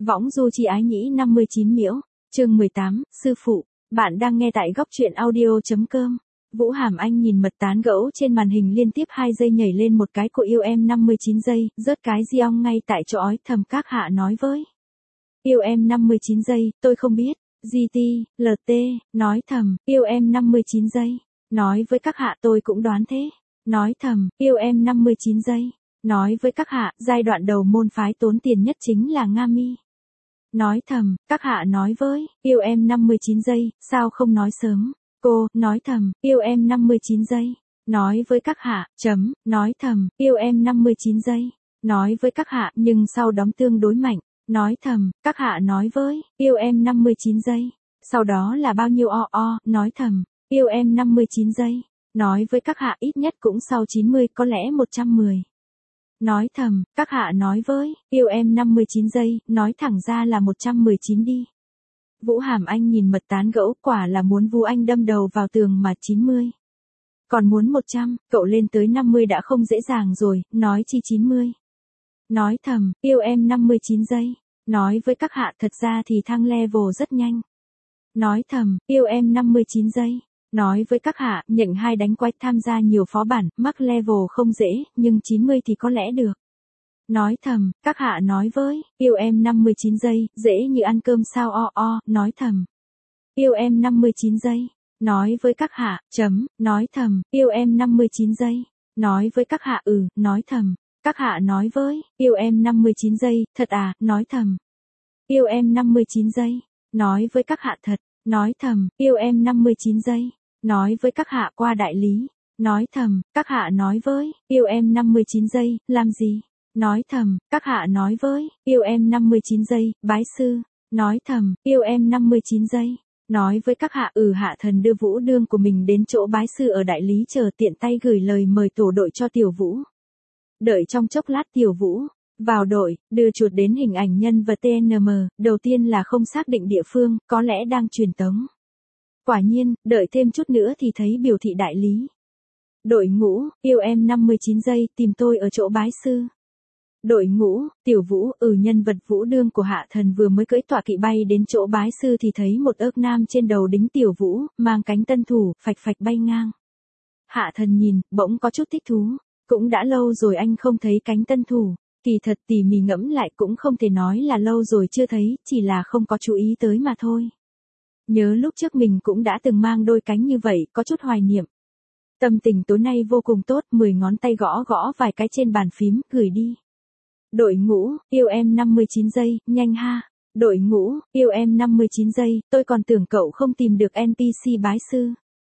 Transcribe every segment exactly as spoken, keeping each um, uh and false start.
Võng du chi ái nhĩ năm mươi chín miễu, chương mười tám, sư phụ, bạn đang nghe tại góc truyện audio.com. Vũ Hàm Anh nhìn mật tán gẫu trên màn hình liên tiếp hai giây nhảy lên một cái của yêu em năm mươi chín giây, rớt cái di ong ngay tại chỗ ói thầm các hạ nói với. Yêu em năm mươi chín giây, tôi không biết, giê tê, lờ tê, nói thầm, yêu em năm mươi chín giây, nói với các hạ tôi cũng đoán thế, nói thầm, yêu em năm mươi chín giây. Nói với các hạ, giai đoạn đầu môn phái tốn tiền nhất chính là Nga Mi. Nói thầm, các hạ nói với, yêu em năm mươi chín giây, sao không nói sớm? Cô, nói thầm, yêu em năm mươi chín giây. Nói với các hạ, chấm, nói thầm, yêu em năm mươi chín giây. Nói với các hạ, nhưng sau đóng tương đối mạnh. Nói thầm, các hạ nói với, yêu em năm mươi chín giây. Sau đó là bao nhiêu o o, nói thầm, yêu em năm mươi chín giây. Nói với các hạ ít nhất cũng sau chín mươi, có lẽ một trăm mười. Nói thầm, các hạ nói với, yêu em năm mươi chín giây, nói thẳng ra là một trăm mười chín đi. Vũ Hàm Anh nhìn mật tán gẫu, quả là muốn vu anh đâm đầu vào tường mà chín mươi. Còn muốn một trăm, cậu lên tới năm mươi đã không dễ dàng rồi, nói chi chín mươi. Nói thầm, yêu em năm mươi chín giây. Nói với các hạ thật ra thì thăng level rất nhanh. Nói thầm, yêu em năm mươi chín giây. Nói với các hạ, nhận hai đánh quái tham gia nhiều phó bản, mắc level không dễ, nhưng chín mươi thì có lẽ được. Nói thầm, các hạ nói với, yêu em năm mươi chín giây, dễ như ăn cơm sao o o, nói thầm. Yêu em năm mươi chín giây. Nói với các hạ, chấm, nói thầm, yêu em năm mươi chín giây. Nói với các hạ ừ, nói thầm. Các hạ nói với, yêu em năm mươi chín giây, thật à, nói thầm. Yêu em năm mươi chín giây. Nói với các hạ thật, nói thầm, yêu em năm mươi chín giây. Nói với các hạ qua đại lý. Nói thầm, các hạ nói với, yêu em năm mươi chín giây, làm gì? Nói thầm, các hạ nói với, yêu em năm mươi chín giây, bái sư. Nói thầm, yêu em năm mươi chín giây. Nói với các hạ ừ hạ thần đưa Vũ Đương của mình đến chỗ bái sư ở đại lý chờ tiện tay gửi lời mời tổ đội cho Tiểu Vũ. Đợi trong chốc lát Tiểu Vũ vào đội, đưa chuột đến hình ảnh nhân vật tê en em, đầu tiên là không xác định địa phương, có lẽ đang truyền tống. Quả nhiên, đợi thêm chút nữa thì thấy biểu thị đại lý. Đội ngũ, yêu em năm mươi chín giây, tìm tôi ở chỗ bái sư. Đội ngũ, Tiểu Vũ, ừ nhân vật Vũ Đương của hạ thần vừa mới cưỡi tọa kỵ bay đến chỗ bái sư thì thấy một ớt nam trên đầu đính Tiểu Vũ, mang cánh tân thủ, phạch phạch bay ngang. Hạ thần nhìn, bỗng có chút thích thú, cũng đã lâu rồi anh không thấy cánh tân thủ, kỳ thật tỉ mỉ ngẫm lại cũng không thể nói là lâu rồi chưa thấy, chỉ là không có chú ý tới mà thôi. Nhớ lúc trước mình cũng đã từng mang đôi cánh như vậy, có chút hoài niệm. Tâm tình tối nay vô cùng tốt, mười ngón tay gõ gõ vài cái trên bàn phím, gửi đi. Đội ngũ, yêu em năm mươi chín giây, nhanh ha. Đội ngũ, yêu em năm mươi chín giây, tôi còn tưởng cậu không tìm được en pê xê bái sư.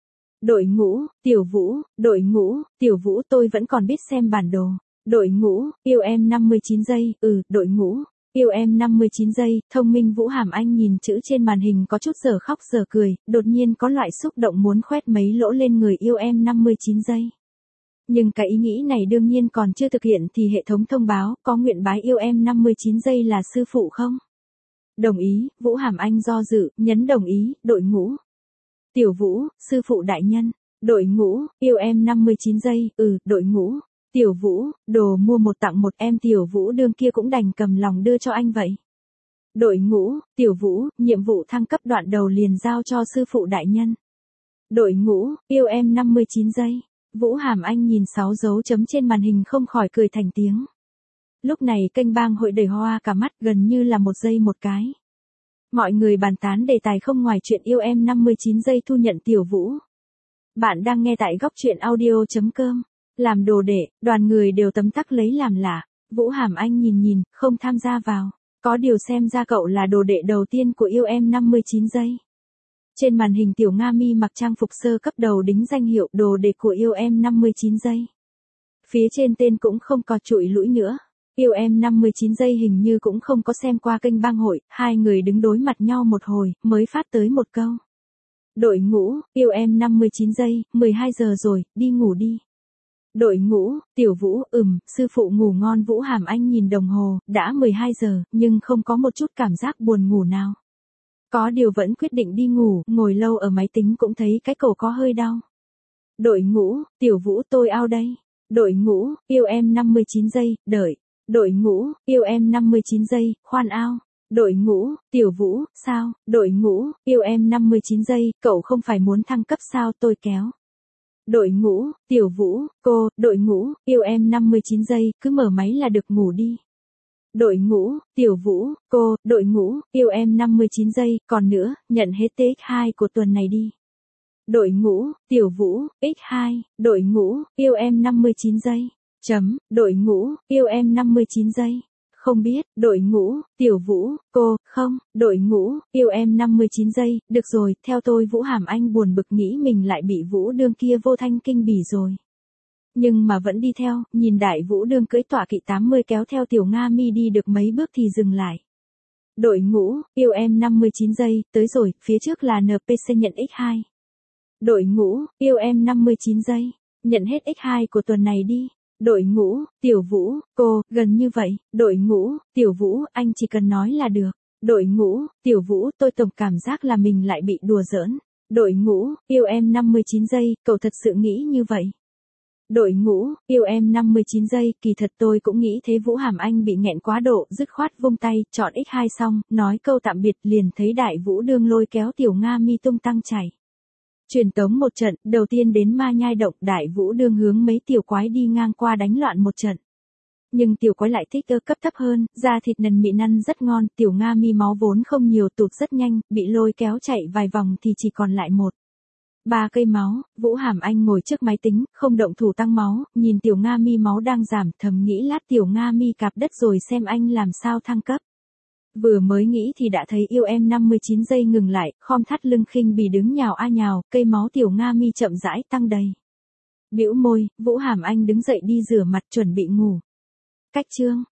Đội ngũ, Tiểu Vũ, đội ngũ, Tiểu Vũ tôi vẫn còn biết xem bản đồ. Đội ngũ, yêu em năm mươi chín giây, ừ, đội ngũ. Yêu em năm mươi chín giây, thông minh Vũ Hàm Anh nhìn chữ trên màn hình có chút giờ khóc giờ cười, đột nhiên có loại xúc động muốn khoét mấy lỗ lên người yêu em năm mươi chín giây. Nhưng cái ý nghĩ này đương nhiên còn chưa thực hiện thì hệ thống thông báo, có nguyện bái yêu em năm mươi chín giây là sư phụ không? Đồng ý, Vũ Hàm Anh do dự, nhấn đồng ý, đội ngũ. Tiểu Vũ, sư phụ đại nhân. Đội ngũ, yêu em năm mươi chín giây, ừ, đội ngũ. Tiểu Vũ, đồ mua một tặng một em Tiểu Vũ đương kia cũng đành cầm lòng đưa cho anh vậy. Đội ngũ, Tiểu Vũ, nhiệm vụ thăng cấp đoạn đầu liền giao cho sư phụ đại nhân. Đội ngũ, yêu em năm mươi chín giây. Vũ Hàm Anh nhìn sáu dấu chấm trên màn hình không khỏi cười thành tiếng. Lúc này kênh bang hội đầy hoa cả mắt gần như là một giây một cái. Mọi người bàn tán đề tài không ngoài chuyện yêu em năm mươi chín giây thu nhận Tiểu Vũ. Bạn đang nghe tại góc truyện audio.com. Làm đồ đệ, đoàn người đều tấm tắc lấy làm lạ. Vũ Hàm Anh nhìn nhìn, không tham gia vào. Có điều xem ra cậu là đồ đệ đầu tiên của yêu em năm mươi chín giây. Trên màn hình Tiểu Nga Mi mặc trang phục sơ cấp đầu đính danh hiệu đồ đệ của yêu em năm mươi chín giây. Phía trên tên cũng không có trụi lũi nữa. Yêu em năm mươi chín giây hình như cũng không có xem qua kênh bang hội, hai người đứng đối mặt nhau một hồi, mới phát tới một câu. Đội ngũ, yêu em năm mươi chín giây, mười hai giờ rồi, đi ngủ đi. Đội ngũ, Tiểu Vũ, ừm, sư phụ ngủ ngon. Vũ Hàm Anh nhìn đồng hồ, đã mười hai giờ, nhưng không có một chút cảm giác buồn ngủ nào. Có điều vẫn quyết định đi ngủ, ngồi lâu ở máy tính cũng thấy cái cổ có hơi đau. Đội ngũ, Tiểu Vũ tôi ao đây. Đội ngũ, yêu em năm mươi chín giây, đợi. Đội ngũ, yêu em năm mươi chín giây, khoan ao. Đội ngũ, Tiểu Vũ, sao, đội ngũ, yêu em năm mươi chín giây, cậu không phải muốn thăng cấp sao, tôi kéo. Đội ngũ, Tiểu Vũ, cô, đội ngũ, yêu em năm mươi chín giây, cứ mở máy là được ngủ đi. Đội ngũ, Tiểu Vũ, cô, đội ngũ, yêu em năm mươi chín giây, còn nữa, nhận hết tê ích hai của tuần này đi. Đội ngũ, Tiểu Vũ, ích hai, đội ngũ, yêu em năm mươi chín giây. Chấm, đội ngũ, yêu em năm mươi chín giây. Không biết, đội ngũ, Tiểu Vũ, cô, không, đội ngũ, yêu em năm mươi chín giây, được rồi, theo tôi Vũ Hàm Anh buồn bực nghĩ mình lại bị Vũ Đương kia vô thanh kinh bỉ rồi. Nhưng mà vẫn đi theo, nhìn Đại Vũ Đương cưỡi tọa kỵ tám mươi kéo theo Tiểu Nga Mi đi được mấy bước thì dừng lại. Đội ngũ, yêu em năm mươi chín giây, tới rồi, phía trước là en pê xê nhận ích hai. Đội ngũ, yêu em năm mươi chín giây, nhận hết ích hai của tuần này đi. Đội ngũ, Tiểu Vũ, cô, gần như vậy, đội ngũ, Tiểu Vũ, anh chỉ cần nói là được. Đội ngũ, Tiểu Vũ, tôi tổng cảm giác là mình lại bị đùa giỡn. Đội ngũ, yêu em năm mươi chín giây, cậu thật sự nghĩ như vậy. Đội ngũ, yêu em năm mươi chín giây, kỳ thật tôi cũng nghĩ thế. Vũ Hàm Anh bị nghẹn quá độ, dứt khoát vung tay, chọn ích hai xong, nói câu tạm biệt liền thấy Đại Vũ Đương lôi kéo Tiểu Nga Mi tung tăng chảy. Truyền tống một trận, đầu tiên đến Ma Nhai Động, Đại Vũ Đương hướng mấy tiểu quái đi ngang qua đánh loạn một trận. Nhưng tiểu quái lại thích ơ cấp thấp hơn, da thịt nần mịn ăn rất ngon, Tiểu Nga Mi máu vốn không nhiều tụt rất nhanh, bị lôi kéo chạy vài vòng thì chỉ còn lại một. Ba cây máu, Vũ Hàm Anh ngồi trước máy tính, không động thủ tăng máu, nhìn Tiểu Nga Mi máu đang giảm, thầm nghĩ lát Tiểu Nga Mi cạp đất rồi xem anh làm sao thăng cấp. Vừa mới nghĩ thì đã thấy yêu em năm mươi chín giây ngừng lại, khom thắt lưng khinh bỉ đứng nhào a nhào, cây máu Tiểu Nga Mi chậm rãi tăng đầy. Bĩu môi, Vũ Hàm Anh đứng dậy đi rửa mặt chuẩn bị ngủ. Cách chương